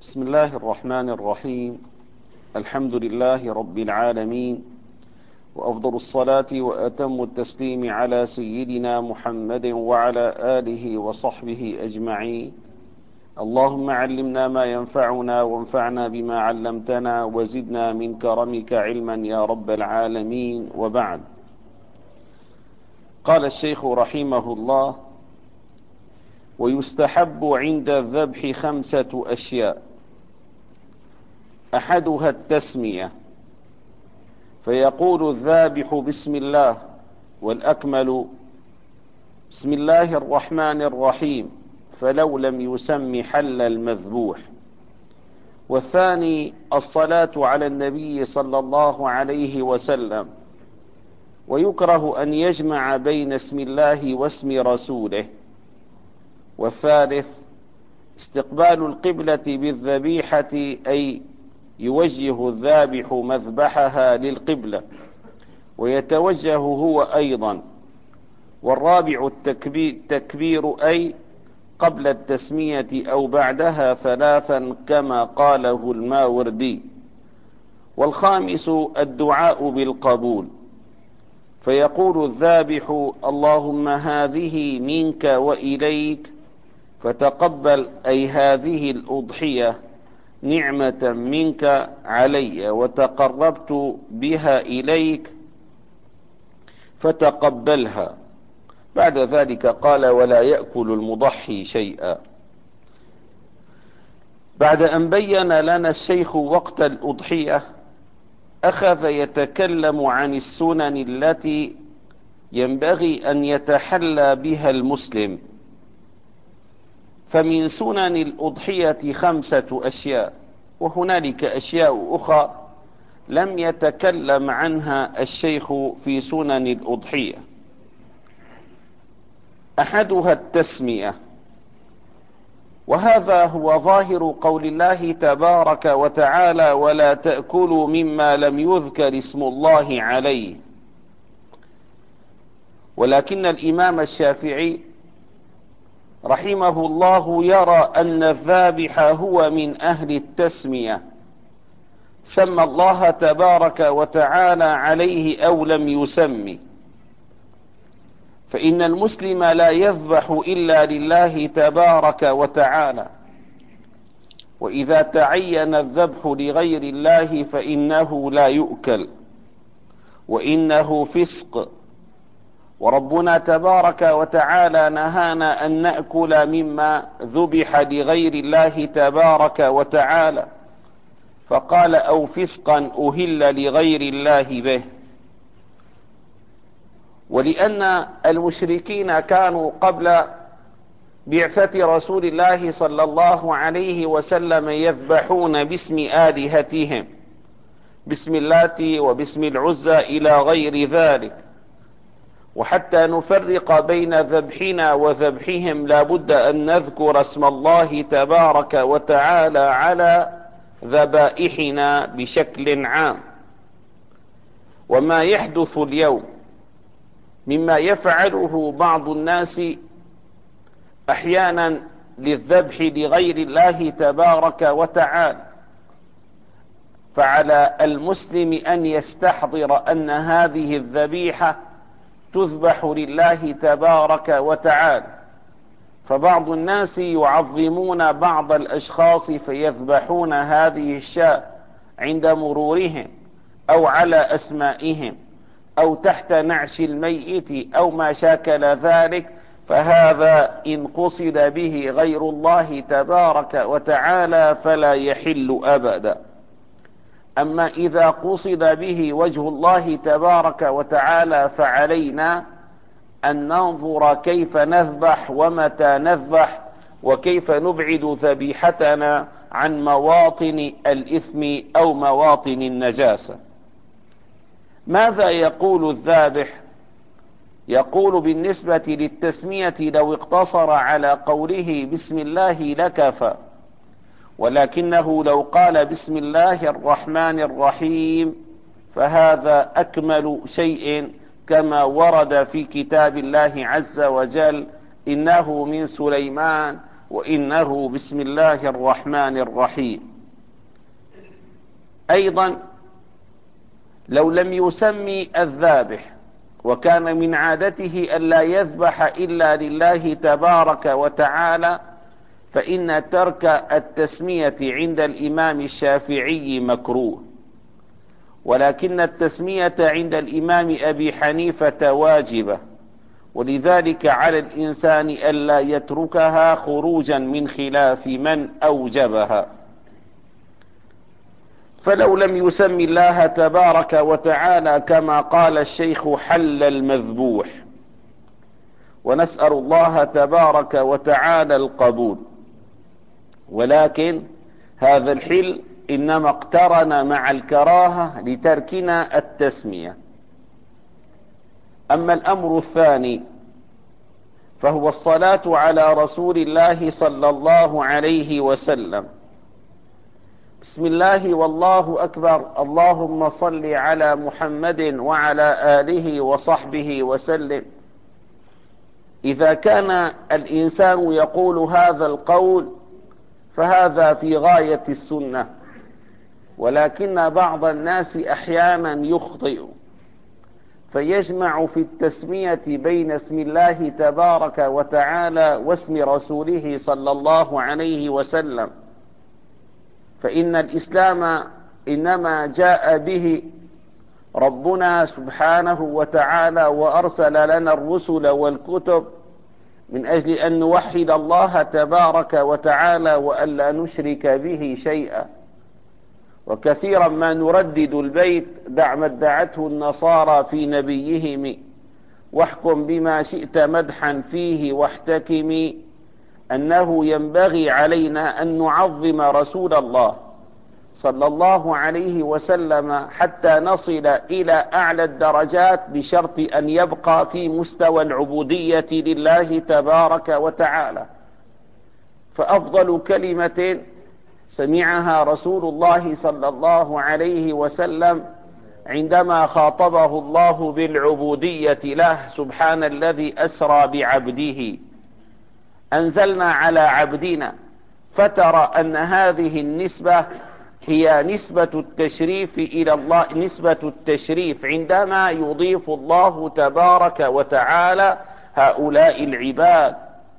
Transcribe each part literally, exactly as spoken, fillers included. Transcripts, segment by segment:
بسم الله الرحمن الرحيم. الحمد لله رب العالمين، وأفضل الصلاة وأتم التسليم على سيدنا محمد وعلى آله وصحبه أجمعين. اللهم علمنا ما ينفعنا وانفعنا بما علمتنا وزدنا من كرمك علما يا رب العالمين. وبعد، قال الشيخ رحمه الله: ويستحب عند الذبح خمسة أشياء، أحدها التسمية، فيقول الذابح بسم الله، والأكمل بسم الله الرحمن الرحيم، فلو لم يسم حل المذبوح. والثاني الصلاة على النبي صلى الله عليه وسلم، ويكره أن يجمع بين اسم الله واسم رسوله. والثالث استقبال القبلة بالذبيحة، أي يوجه الذابح مذبحها للقبلة ويتوجه هو أيضا. والرابع التكبير، أي قبل التسمية أو بعدها ثلاثا كما قاله الماوردي. والخامس الدعاء بالقبول، فيقول الذابح: اللهم هذه منك وإليك، فتقبل أي هذه الأضحية نعمة منك علي، وتقربت بها إليك فتقبلها. بعد ذلك قال: ولا يأكل المضحي شيئا. بعد أن بين لنا الشيخ وقت الأضحية، أخذ يتكلم عن السنن التي ينبغي أن يتحلى بها المسلم. فمن سنن الأضحية خمسة أشياء، وهنالك أشياء أخرى لم يتكلم عنها الشيخ في سنن الأضحية. أحدها التسمية، وهذا هو ظاهر قول الله تبارك وتعالى: ولا تأكلوا مما لم يذكر اسم الله عليه. ولكن الإمام الشافعي رحمه الله يرى أن الذابح هو من أهل التسمية، سمى الله تبارك وتعالى عليه أو لم يسمي. فإن المسلم لا يذبح إلا لله تبارك وتعالى، وإذا تعين الذبح لغير الله فإنه لا يؤكل، وإنه فسق. وربنا تبارك وتعالى نهانا أن نأكل مما ذبح لغير الله تبارك وتعالى، فقال: أو فسقا أهل لغير الله به. ولأن المشركين كانوا قبل بعثة رسول الله صلى الله عليه وسلم يذبحون باسم آلهتهم، باسم اللات وباسم العزى إلى غير ذلك. وحتى نفرق بين ذبحنا وذبحهم لا بد أن نذكر اسم الله تبارك وتعالى على ذبائحنا بشكل عام. وما يحدث اليوم مما يفعله بعض الناس أحيانا للذبح لغير الله تبارك وتعالى، فعلى المسلم أن يستحضر أن هذه الذبيحة تذبح لله تبارك وتعالى. فبعض الناس يعظمون بعض الأشخاص فيذبحون هذه الشاة عند مرورهم أو على أسمائهم أو تحت نعش الميت أو ما شاكل ذلك، فهذا إن قصد به غير الله تبارك وتعالى فلا يحل أبدا. أما إذا قصد به وجه الله تبارك وتعالى فعلينا أن ننظر كيف نذبح ومتى نذبح، وكيف نبعد ذبيحتنا عن مواطن الإثم أو مواطن النجاسة. ماذا يقول الذابح؟ يقول بالنسبة للتسمية: لو اقتصر على قوله بسم الله لكفى، ولكنه لو قال بسم الله الرحمن الرحيم فهذا أكمل شيء، كما ورد في كتاب الله عز وجل: إنه من سليمان وإنه بسم الله الرحمن الرحيم. أيضا لو لم يسمي الذابح وكان من عادته ألا يذبح إلا لله تبارك وتعالى، فإن ترك التسمية عند الإمام الشافعي مكروه، ولكن التسمية عند الإمام أبي حنيفة واجبة، ولذلك على الإنسان ألا يتركها خروجا من خلاف من أوجبها. فلو لم يسم الله تبارك وتعالى كما قال الشيخ حل المذبوح، ونسأل الله تبارك وتعالى القبول، ولكن هذا الحل إنما اقترن مع الكراهة لتركنا التسمية. أما الأمر الثاني فهو الصلاة على رسول الله صلى الله عليه وسلم. بسم الله والله أكبر، اللهم صل على محمد وعلى آله وصحبه وسلم. إذا كان الإنسان يقول هذا القول فهذا في غاية السنة، ولكن بعض الناس أحيانا يخطئ فيجمع في التسمية بين اسم الله تبارك وتعالى واسم رسوله صلى الله عليه وسلم، فإن الإسلام إنما جاء به ربنا سبحانه وتعالى وأرسل لنا الرسل والكتب من أجل أن نوحد الله تبارك وتعالى وألا نشرك به شيئا. وكثيرا ما نردد البيت دع ما ادعته النصارى في نبيهم، واحكم بما شئت مدحا فيه واحتكم، أنه ينبغي علينا أن نعظم رسول الله صلى الله عليه وسلم حتى نصل إلى أعلى الدرجات، بشرط أن يبقى في مستوى العبودية لله تبارك وتعالى. فأفضل كلمة سمعها رسول الله صلى الله عليه وسلم عندما خاطبه الله بالعبودية له: سبحان الذي أسرى بعبده. أنزلنا على عبدنا، فترى أن هذه النسبة هي نسبة التشريف إلى الله، نسبة التشريف عندما يضيف الله تبارك وتعالى هؤلاء العباد.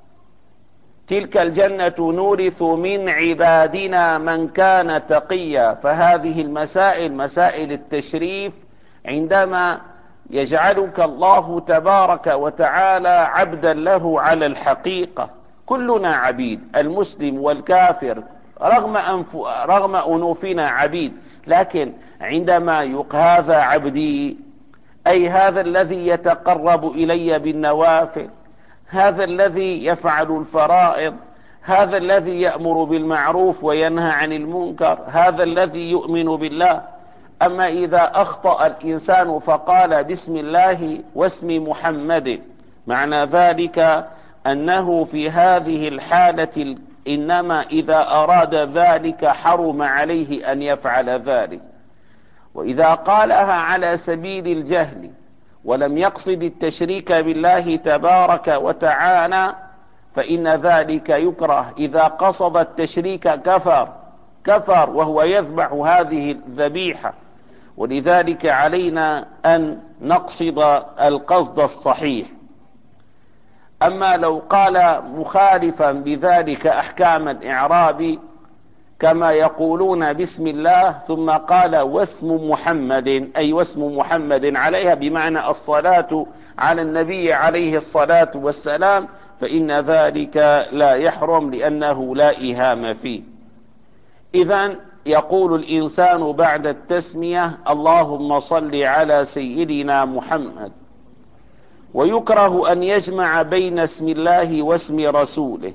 تلك الجنة نورث من عبادنا من كان تقيا. فهذه المسائل مسائل التشريف عندما يجعلك الله تبارك وتعالى عبدا له على الحقيقة. كلنا عبيد، المسلم والكافر، رغم أنف... رغم أنوفنا عبيد، لكن عندما يق هذا عبدي، أي هذا الذي يتقرب إلي بالنوافل، هذا الذي يفعل الفرائض، هذا الذي يأمر بالمعروف وينهى عن المنكر، هذا الذي يؤمن بالله. أما إذا أخطأ الإنسان فقال بسم الله واسم محمد، معنى ذلك أنه في هذه الحالة إنما إذا أراد ذلك حرم عليه أن يفعل ذلك. وإذا قالها على سبيل الجهل ولم يقصد التشريك بالله تبارك وتعالى فإن ذلك يكره. إذا قصد التشريك كفر كفر وهو يذبح هذه الذبيحة. ولذلك علينا أن نقصد القصد الصحيح. أما لو قال مخالفا بذلك أحكام الإعراب كما يقولون بسم الله ثم قال واسم محمد، أي واسم محمد عليها بمعنى الصلاة على النبي عليه الصلاة والسلام، فإن ذلك لا يحرم لأنه لا إهام فيه. إذن يقول الإنسان بعد التسمية اللهم صل على سيدنا محمد. ويكره أن يجمع بين اسم الله واسم رسوله.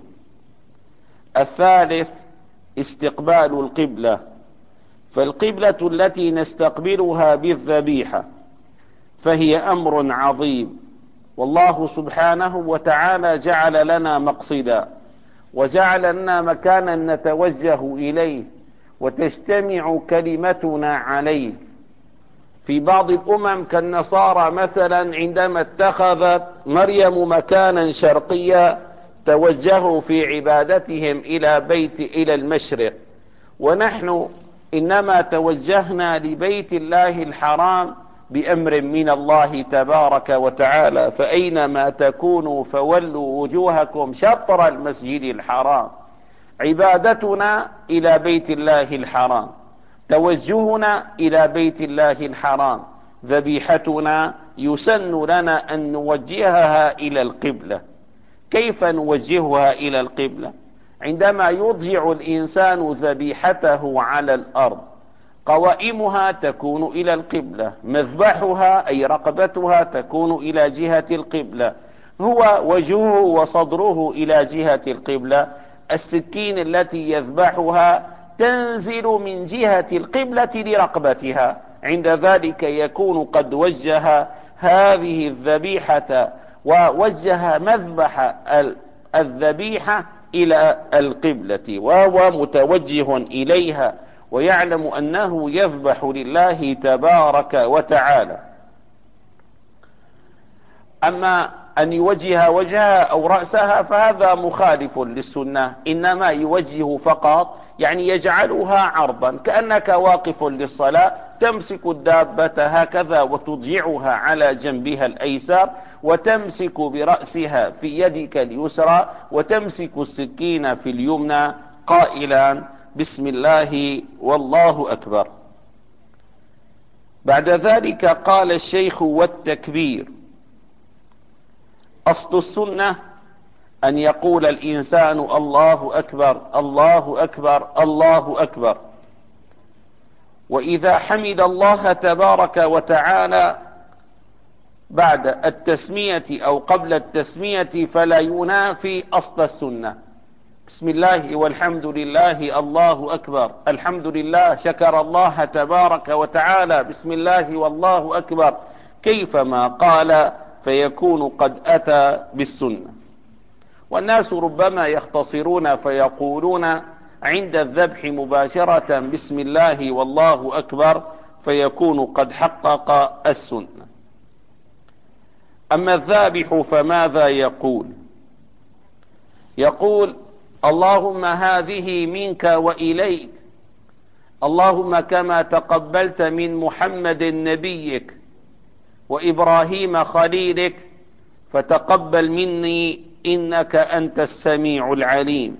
الثالث استقبال القبلة، فالقبلة التي نستقبلها بالذبيحة فهي أمر عظيم، والله سبحانه وتعالى جعل لنا مقصدا وجعل لنا مكانا نتوجه إليه وتجتمع كلمتنا عليه. في بعض الأمم كالنصارى مثلا عندما اتخذت مريم مكانا شرقيا توجهوا في عبادتهم إلى بيت إلى المشرق، ونحن إنما توجهنا لبيت الله الحرام بأمر من الله تبارك وتعالى، فأينما تكونوا فولوا وجوهكم شطر المسجد الحرام. عبادتنا إلى بيت الله الحرام، توجهنا إلى بيت الله الحرام، ذبيحتنا يسن لنا أن نوجهها إلى القبلة. كيف نوجهها إلى القبلة؟ عندما يضجع الإنسان ذبيحته على الأرض، قوائمها تكون إلى القبلة، مذبحها أي رقبتها تكون إلى جهة القبلة، هو وجهه وصدره إلى جهة القبلة، السكين التي يذبحها تنزل من جهة القبلة لرقبتها. عند ذلك يكون قد وجه هذه الذبيحة ووجه مذبح الذبيحة إلى القبلة، وهو متوجه إليها ويعلم أنه يذبح لله تبارك وتعالى. أما أن يوجه وجهها أو رأسها فهذا مخالف للسنة، إنما يوجه فقط، يعني يجعلها عرضا كأنك واقف للصلاة، تمسك الدابة هكذا وتضجعها على جنبها الأيسر، وتمسك برأسها في يدك اليسرى، وتمسك السكين في اليمنى قائلا بسم الله والله أكبر. بعد ذلك قال الشيخ والتكبير. أصل السنة أن يقول الإنسان الله أكبر الله أكبر الله أكبر، وإذا حمد الله تبارك وتعالى بعد التسمية أو قبل التسمية فلا ينافي أصل السنة. بسم الله والحمد لله الله أكبر، الحمد لله، شكر الله تبارك وتعالى، بسم الله والله أكبر، كيفما قال فيكون قد أتى بالسنة. والناس ربما يختصرون فيقولون عند الذبح مباشرة بسم الله والله أكبر، فيكون قد حقق السنة. أما الذابح فماذا يقول؟ يقول اللهم هذه منك وإليك، اللهم كما تقبلت من محمد نبيك وإبراهيم خليلك فتقبل مني إنك أنت السميع العليم.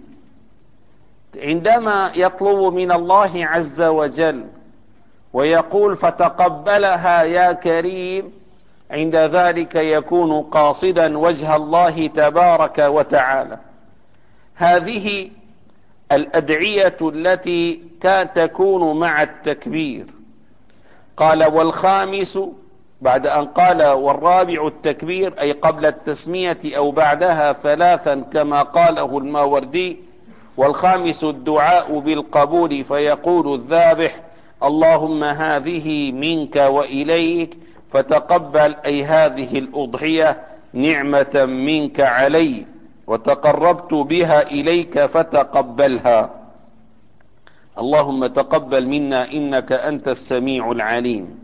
عندما يطلب من الله عز وجل ويقول فتقبلها يا كريم، عند ذلك يكون قاصدا وجه الله تبارك وتعالى. هذه الأدعية التي تكون مع التكبير. قال والخامس، بعد أن قال والرابع التكبير أي قبل التسمية أو بعدها ثلاثا كما قاله الماوردي، والخامس الدعاء بالقبول، فيقول الذابح اللهم هذه منك وإليك فتقبل أي هذه الأضحية نعمة منك علي وتقربت بها إليك فتقبلها، اللهم تقبل منا إنك أنت السميع العليم.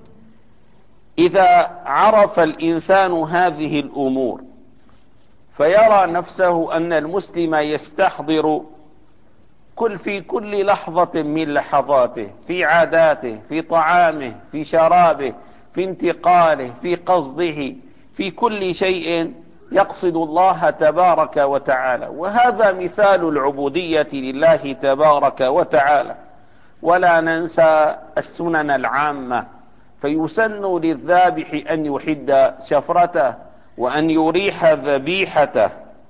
إذا عرف الإنسان هذه الأمور فيرى نفسه أن المسلم يستحضر كل في كل لحظة من لحظاته، في عاداته، في طعامه، في شرابه، في انتقاله، في قصده، في كل شيء يقصد الله تبارك وتعالى. وهذا مثال العبودية لله تبارك وتعالى. ولا ننسى السنن العامة، فيسن للذابح أن يحد شفرته، وأن يريح ذبيحته،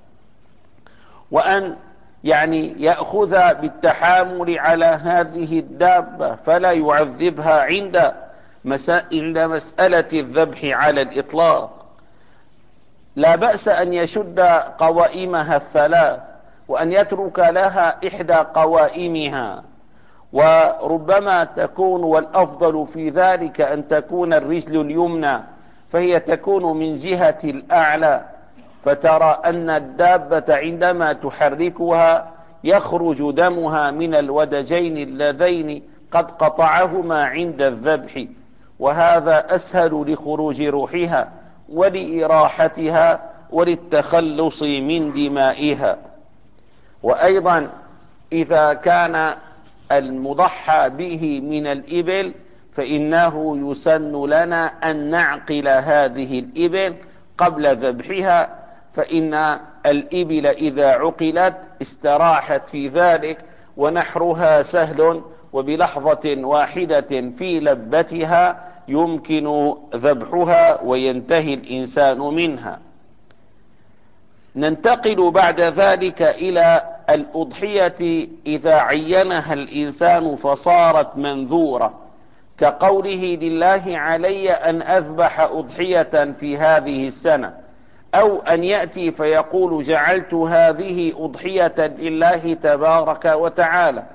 وأن يعني يأخذ بالتحامل على هذه الدابة فلا يعذبها عند مسألة الذبح على الإطلاق. لا بأس أن يشد قوائمها الثلاث وأن يترك لها إحدى قوائمها، وربما تكون والأفضل في ذلك أن تكون الرجل اليمنى، فهي تكون من جهة الأعلى، فترى أن الدابة عندما تحركها يخرج دمها من الودجين اللذين قد قطعهما عند الذبح، وهذا أسهل لخروج روحها ولإراحتها وللتخلص من دمائها. وأيضا إذا كان المضحى به من الإبل فإنه يسن لنا أن نعقل هذه الإبل قبل ذبحها، فإن الإبل إذا عقلت استراحت في ذلك، ونحرها سهل، وبلحظة واحدة في لبتها يمكن ذبحها وينتهي الإنسان منها. ننتقل بعد ذلك إلى الأضحية إذا عينها الإنسان فصارت منذورة، كقوله لله علي أن أذبح أضحية في هذه السنة، أو أن يأتي فيقول جعلت هذه أضحية لله تبارك وتعالى.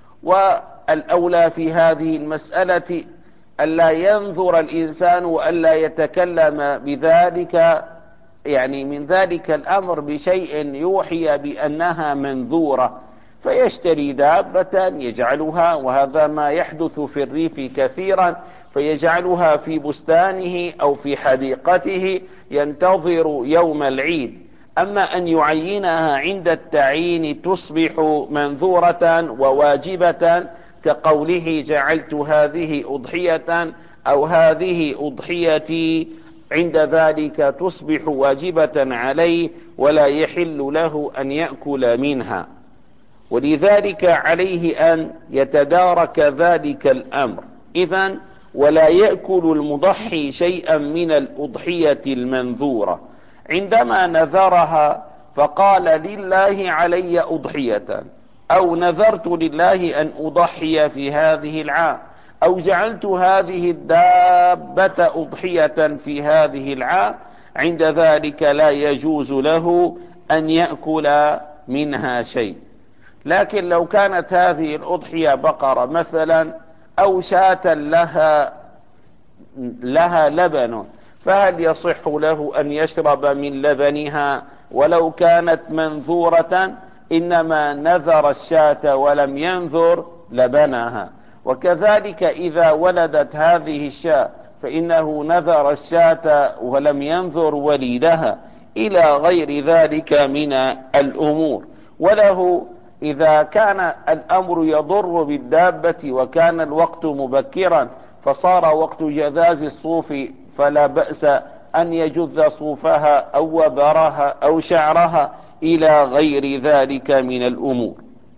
والأولى في هذه المسألة ألا ينذر الإنسان وألا يتكلم بذلك، يعني من ذلك الأمر بشيء يوحي بأنها منذورة، فيشتري دابة يجعلها، وهذا ما يحدث في الريف كثيرا، فيجعلها في بستانه أو في حديقته ينتظر يوم العيد. أما أن يعينها عند التعيين تصبح منذورة وواجبة، كقوله جعلت هذه أضحية أو هذه أضحيتي، عند ذلك تصبح واجبة عليه ولا يحل له أن يأكل منها. ولذلك عليه أن يتدارك ذلك الأمر. إذن ولا يأكل المضحي شيئا من الأضحية المنذورة. عندما نذرها فقال لله علي أضحية، أو نذرت لله أن أضحي في هذه العام، أو جعلت هذه الدابة أضحية في هذه العام، عند ذلك لا يجوز له أن يأكل منها شيء. لكن لو كانت هذه الأضحية بقرة مثلا أو شاة لها لها لبن، فهل يصح له أن يشرب من لبنها ولو كانت منذورة؟ إنما نذر الشاة ولم ينذر لبنها. وكذلك إذا ولدت هذه الشاة فإنه نذر الشاة ولم ينذر وليدها، إلى غير ذلك من الأمور. وله إذا كان الأمر يضر بالدابة وكان الوقت مبكرا فصار وقت جذاز الصوف، فلا بأس أن يجذ صوفها أو وبرها أو شعرها، إلى غير ذلك من الأمور.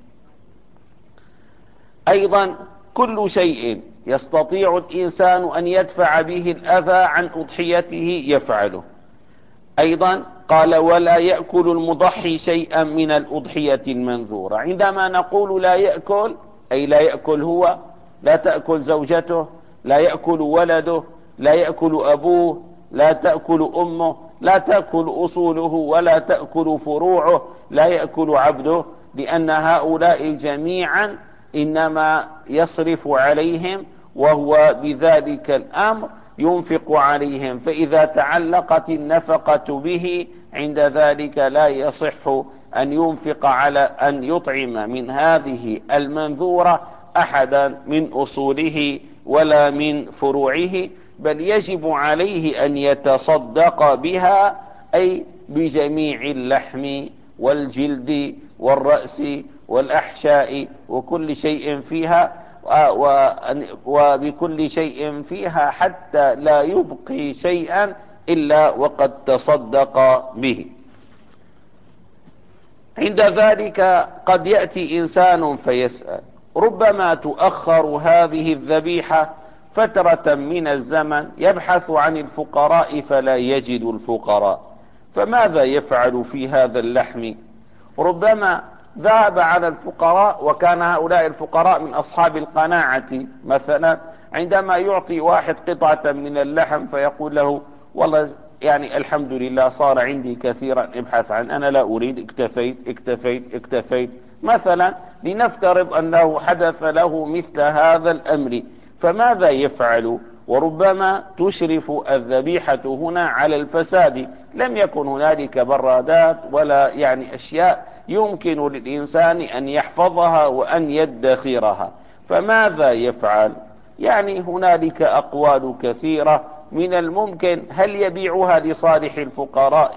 أيضا كل شيء يستطيع الإنسان أن يدفع به الأذى عن أضحيته يفعله. أيضا قال ولا يأكل المضحي شيئا من الأضحية المنذورة. عندما نقول لا يأكل، أي لا يأكل هو، لا تأكل زوجته، لا يأكل ولده، لا يأكل أبوه، لا تأكل أمه، لا تأكل أصوله ولا تأكل فروعه، لا يأكل عبده، لأن هؤلاء جميعا إنما يصرف عليهم وهو بذلك الأمر ينفق عليهم، فإذا تعلقت النفقة به عند ذلك لا يصح أن ينفق على أن يطعم من هذه المنذورة أحدا من أصوله ولا من فروعه، بل يجب عليه أن يتصدق بها، أي بجميع اللحم والجلد والرأس والأحشاء وكل شيء فيها، وبكل شيء فيها حتى لا يبقي شيئا إلا وقد تصدق به. عند ذلك قد يأتي إنسان فيسأل: ربما تؤخر هذه الذبيحة فترة من الزمن، يبحث عن الفقراء فلا يجد الفقراء، فماذا يفعل في هذا اللحم؟ ربما ذهب على الفقراء، وكان هؤلاء الفقراء من أصحاب القناعة، مثلا عندما يعطي واحد قطعة من اللحم فيقول له والله يعني الحمد لله صار عندي كثيرا، ابحث عن، أنا لا أريد، اكتفيت اكتفيت اكتفيت مثلا، لنفترض أنه حدث له مثل هذا الأمر، فماذا يفعل؟ وربما تشرف الذبيحة هنا على الفساد، لم يكن هنالك برادات ولا يعني أشياء يمكن للإنسان أن يحفظها وأن يدخرها، فماذا يفعل؟ يعني هنالك أقوال كثيرة. من الممكن هل يبيعها لصالح الفقراء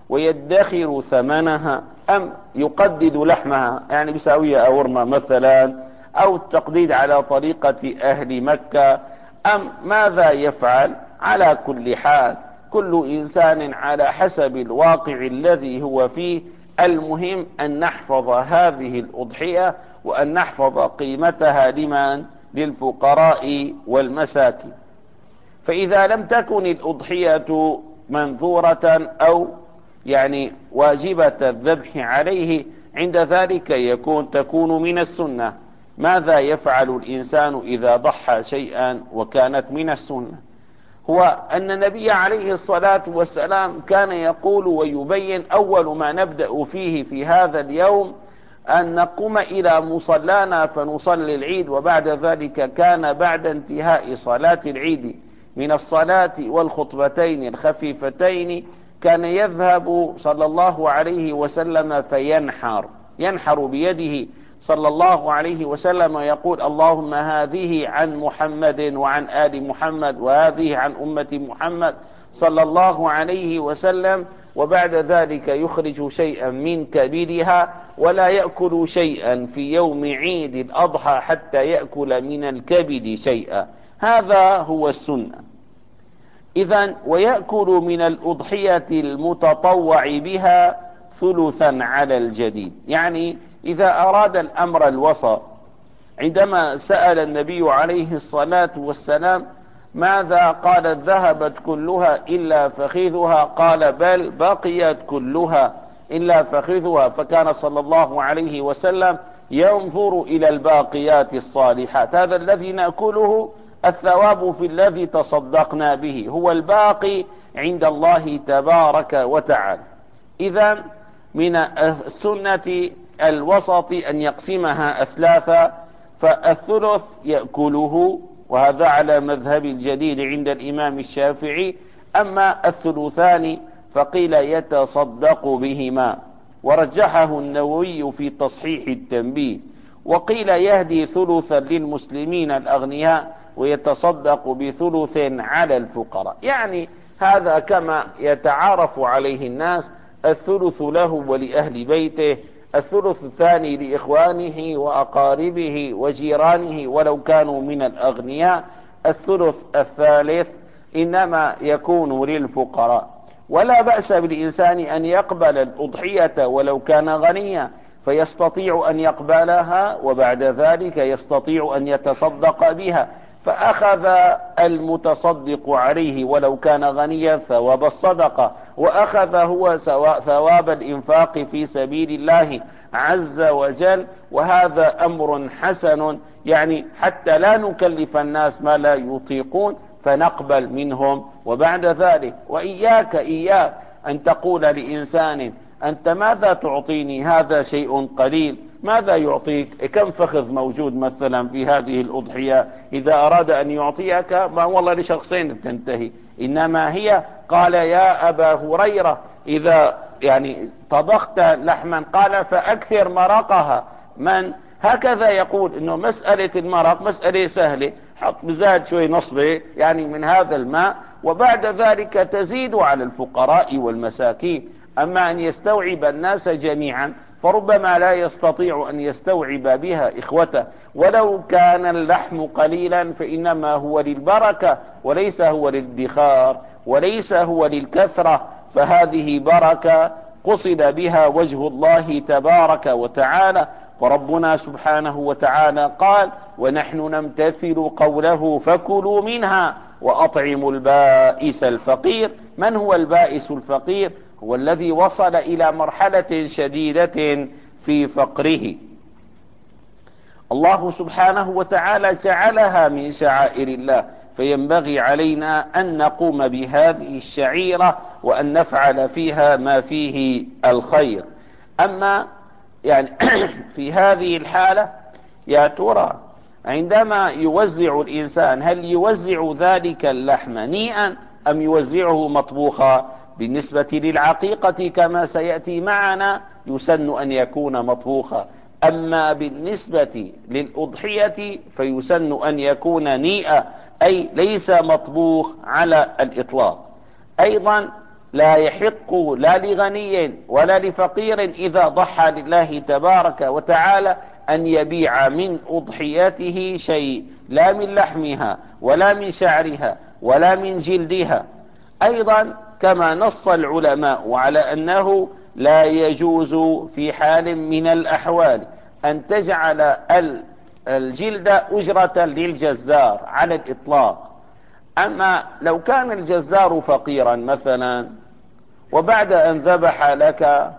ويدخر ثمنها، أم يقدد لحمها يعني بيساويها أورما مثلا، أو التقديد على طريقة أهل مكة، أم ماذا يفعل؟ على كل حال كل إنسان على حسب الواقع الذي هو فيه. المهم أن نحفظ هذه الأضحية وأن نحفظ قيمتها لمن؟ للفقراء والمساكين. فإذا لم تكن الأضحية منذورة أو يعني واجبة الذبح عليه، عند ذلك يكون تكون من السنة. ماذا يفعل الإنسان إذا ضحى شيئا وكانت من السنة؟ هو أن النبي عليه الصلاة والسلام كان يقول ويبين: أول ما نبدأ فيه في هذا اليوم أن نقوم إلى مصلانا فنصلي العيد. وبعد ذلك كان بعد انتهاء صلاة العيد من الصلاة والخطبتين الخفيفتين كان يذهب صلى الله عليه وسلم فينحر، ينحر بيده صلى الله عليه وسلم ويقول: اللهم هذه عن محمد وعن آل محمد، وهذه عن أمة محمد صلى الله عليه وسلم. وبعد ذلك يخرج شيئا من كبدها، ولا يأكل شيئا في يوم عيد الأضحى حتى يأكل من الكبد شيئا. هذا هو السنة. إذن ويأكل من الأضحية المتطوع بها ثلثا على الجديد. يعني إذا أراد الأمر الوسط، عندما سأل النبي عليه الصلاة والسلام: ماذا؟ قال: ذهبت كلها إلا فخذها. قال: بل بقيت كلها إلا فخذها. فكان صلى الله عليه وسلم ينظر إلى الباقيات الصالحات. هذا الذي نأكله الثواب في الذي تصدقنا به هو الباقي عند الله تبارك وتعالى. إذن من السنة الوسط أن يقسمها أثلاثا، فالثلث يأكله، وهذا على مذهب الجديد عند الإمام الشافعي. أما الثلثان فقيل يتصدق بهما، ورجحه النووي في تصحيح التنبيه. وقيل يهدي ثلثا للمسلمين الأغنياء ويتصدق بثلث على الفقراء. يعني هذا كما يتعارف عليه الناس: الثلث له ولأهل بيته، الثلث الثاني لإخوانه وأقاربه وجيرانه ولو كانوا من الأغنياء، الثلث الثالث إنما يكون للفقراء. ولا بأس بالإنسان أن يقبل الأضحية ولو كان غنيا، فيستطيع أن يقبلها وبعد ذلك يستطيع أن يتصدق بها، فأخذ المتصدق عليه ولو كان غنيا ثواب الصدقة، وأخذ هو ثواب الإنفاق في سبيل الله عز وجل. وهذا أمر حسن، يعني حتى لا نكلف الناس ما لا يطيقون فنقبل منهم. وبعد ذلك وإياك إياك أن تقول لإنسان: أنت ماذا تعطيني؟ هذا شيء قليل. ماذا يعطيك؟ كم فخذ موجود مثلا في هذه الأضحية؟ إذا أراد أن يعطيك ما والله لشخصين تنتهي، إنما هي قال: يا أبا هريرة إذا يعني طبخت لحما قال فأكثر مرقها. من هكذا يقول إنه مسألة المرق مسألة سهلة، حط بزاد شوي نصبه يعني من هذا الماء، وبعد ذلك تزيد على الفقراء والمساكين. أما أن يستوعب الناس جميعا فربما لا يستطيع أن يستوعب بها إخوته. ولو كان اللحم قليلا فإنما هو للبركة وليس هو للادخار وليس هو للكثرة، فهذه بركة قصد بها وجه الله تبارك وتعالى. فربنا سبحانه وتعالى قال: ونحن نمتثل قوله فكلوا منها وأطعموا البائس الفقير. من هو البائس الفقير؟ هو الذي وصل إلى مرحلة شديدة في فقره. الله سبحانه وتعالى جعلها من شعائر الله، فينبغي علينا أن نقوم بهذه الشعيرة وأن نفعل فيها ما فيه الخير. أما يعني في هذه الحالة يا ترى عندما يوزع الإنسان هل يوزع ذلك اللحم نيئا أم يوزعه مطبوخا؟ بالنسبة للعقيقة كما سيأتي معنا يسن أن يكون مطبوخا، أما بالنسبة للأضحية فيسن أن يكون نيئا، أي ليس مطبوخ على الإطلاق. أيضا لا يحق لا لغني ولا لفقير إذا ضحى لله تبارك وتعالى أن يبيع من أضحيته شيء، لا من لحمها ولا من شعرها ولا من جلدها. أيضا كما نص العلماء على أنه لا يجوز في حال من الأحوال أن تجعل الجلد أجرة للجزار على الإطلاق. أما لو كان الجزار فقيرا مثلا، وبعد أن ذبح لك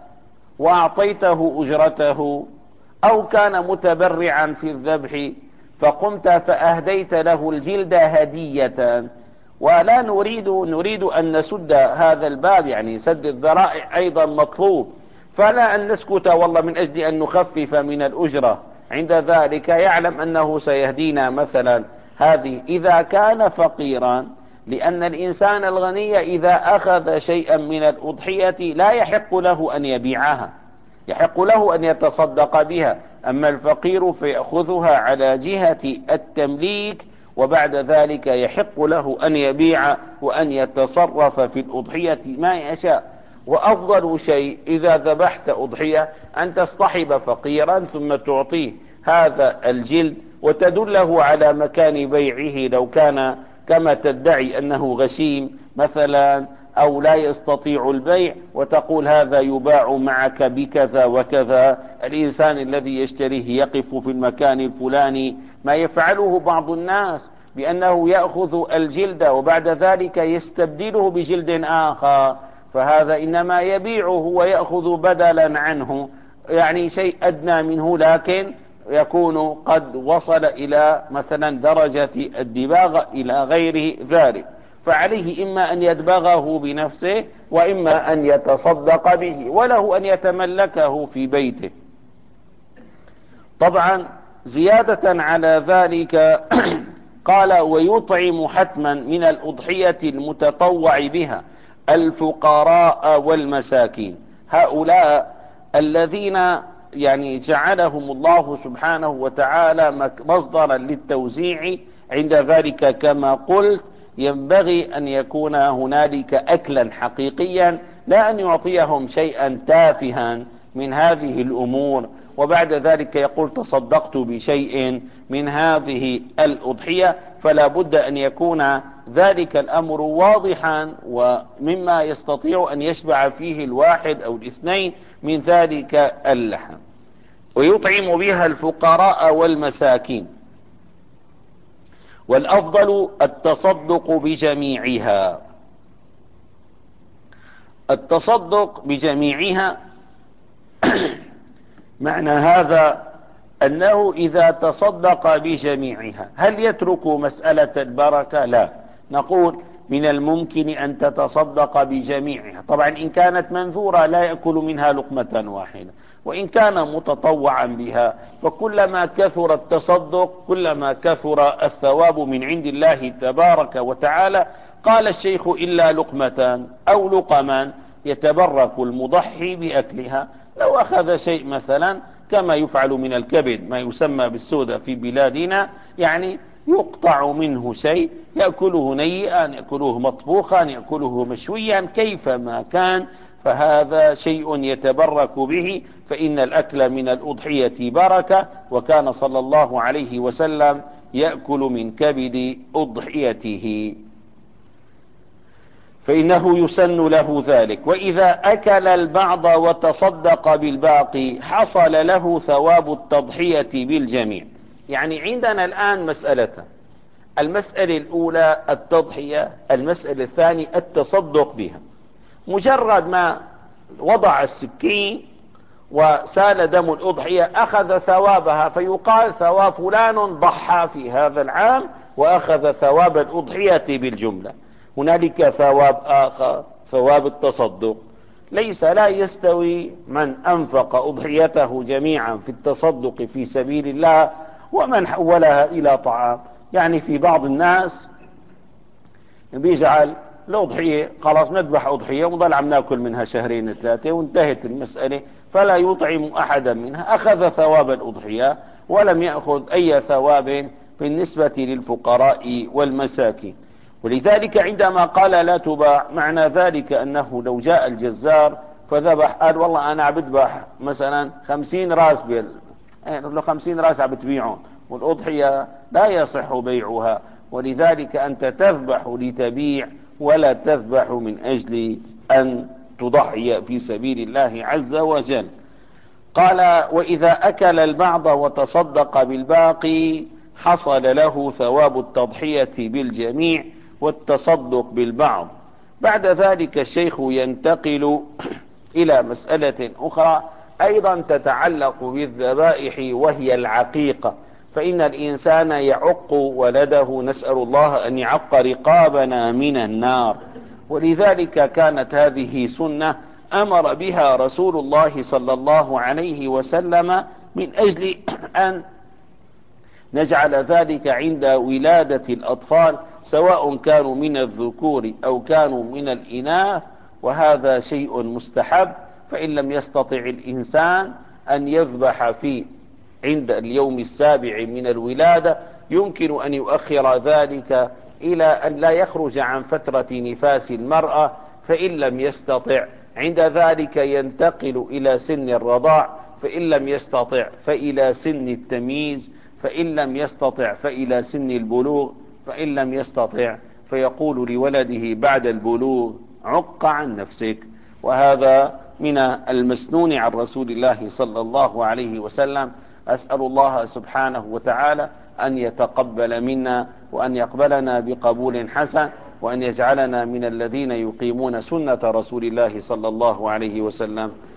وأعطيته أجرته، أو كان متبرعا في الذبح فقمت فأهديت له الجلد هدية، ولا نريد نريد أن نسد هذا الباب، يعني سد الذرائع أيضا مطلوب، فلا أن نسكت والله من أجل أن نخفف من الأجرة، عند ذلك يعلم أنه سيهدينا مثلا. هذه إذا كان فقيرا، لأن الإنسان الغني إذا أخذ شيئا من الأضحية لا يحق له أن يبيعها، يحق له أن يتصدق بها. أما الفقير فيأخذها على جهة التمليك، وبعد ذلك يحق له أن يبيع وأن يتصرف في الأضحية ما يشاء. وأفضل شيء إذا ذبحت أضحية أن تصطحب فقيرا ثم تعطيه هذا الجلد، وتدله على مكان بيعه لو كان كما تدعي أنه غشيم مثلا أو لا يستطيع البيع، وتقول هذا يباع معك بكذا وكذا. الإنسان الذي يشتريه يقف في المكان الفلاني، ما يفعله بعض الناس بأنه يأخذ الجلد وبعد ذلك يستبدله بجلد آخر، فهذا إنما يبيعه ويأخذ بدلا عنه، يعني شيء أدنى منه، لكن يكون قد وصل إلى مثلا درجة الدباغ إلى غير ذلك. فعليه إما أن يدبغه بنفسه وإما أن يتصدق به، وله أن يتملكه في بيته. طبعا زيادة على ذلك قال ويطعم حتما من الأضحية المتطوع بها الفقراء والمساكين، هؤلاء الذين يعني جعلهم الله سبحانه وتعالى مصدرا للتوزيع. عند ذلك كما قلت ينبغي أن يكون هنالك أكلا حقيقيا، لا أن يعطيهم شيئا تافها من هذه الأمور وبعد ذلك يقول تصدقت بشيء من هذه الأضحية. فلا بد أن يكون ذلك الأمر واضحا ومما يستطيع أن يشبع فيه الواحد أو الاثنين من ذلك اللحم. ويطعم بها الفقراء والمساكين، والأفضل التصدق بجميعها. التصدق بجميعها معنى هذا أنه إذا تصدق بجميعها هل يترك مسألة البركة؟ لا، نقول من الممكن أن تتصدق بجميعها. طبعا إن كانت منذورة لا يأكل منها لقمة واحدة، وإن كان متطوعا بها فكلما كثر التصدق كلما كثر الثواب من عند الله تبارك وتعالى. قال الشيخ إلا لقمة أو لقما يتبرك المضحي بأكلها. لو أخذ شيء مثلا كما يفعل من الكبد ما يسمى بالسودة في بلادنا، يعني يقطع منه شيء يأكله نيئا، يأكله مطبوخا، يأكله مشويا، كيفما كان، فهذا شيء يتبرك به، فإن الأكل من الأضحية بركة، وكان صلى الله عليه وسلم يأكل من كبد أضحيته، فإنه يسن له ذلك. وإذا أكل البعض وتصدق بالباقي حصل له ثواب التضحية بالجميع. يعني عندنا الآن مسألة، المسألة الأولى التضحية، المسألة الثانية التصدق بها. مجرد ما وضع السكين وسال دم الأضحية أخذ ثوابها، فيقال ثواب فلان ضحى في هذا العام وأخذ ثواب الأضحية بالجملة. هنالك ثواب آخر، ثواب التصدق، ليس لا يستوي من أنفق أضحيته جميعا في التصدق في سبيل الله ومن حولها إلى طعام. يعني في بعض الناس بيجعل الأضحية خلاص نذبح أضحية ونضل عم ناكل منها شهرين ثلاثة وانتهت المسألة، فلا يطعم أحدا منها، أخذ ثواب الأضحية ولم يأخذ أي ثواب بالنسبة للفقراء والمساكين. ولذلك عندما قال لا تباع، معنى ذلك أنه لو جاء الجزار فذبح قال والله أنا بذبح مثلا خمسين راس بال يعني خمسين راس عم بتبيعهم، والأضحية لا يصح بيعها. ولذلك أنت تذبح لتبيع ولا تذبح من أجل أن تضحي في سبيل الله عز وجل. قال وإذا أكل البعض وتصدق بالباقي حصل له ثواب التضحية بالجميع والتصدق بالبعض. بعد ذلك الشيخ ينتقل إلى مسألة أخرى أيضا تتعلق بالذبائح، وهي العقيقة. فإن الإنسان يعق ولده، نسأل الله أن يعق رقابنا من النار. ولذلك كانت هذه سنة أمر بها رسول الله صلى الله عليه وسلم من أجل أن نجعل ذلك عند ولادة الأطفال، سواء كانوا من الذكور أو كانوا من الإناث، وهذا شيء مستحب. فإن لم يستطع الإنسان أن يذبح في عند اليوم السابع من الولادة، يمكن أن يؤخر ذلك إلى أن لا يخرج عن فترة نفاس المرأة. فإن لم يستطع عند ذلك ينتقل إلى سن الرضاع، فإن لم يستطع فإلى سن التمييز، فإن لم يستطع فإلى سن البلوغ، فإن لم يستطع فيقول لولده بعد البلوغ عق عن نفسك. وهذا من المسنون عن رسول الله صلى الله عليه وسلم. أسأل الله سبحانه وتعالى أن يتقبل منا وأن يقبلنا بقبول حسن، وأن يجعلنا من الذين يقيمون سنة رسول الله صلى الله عليه وسلم.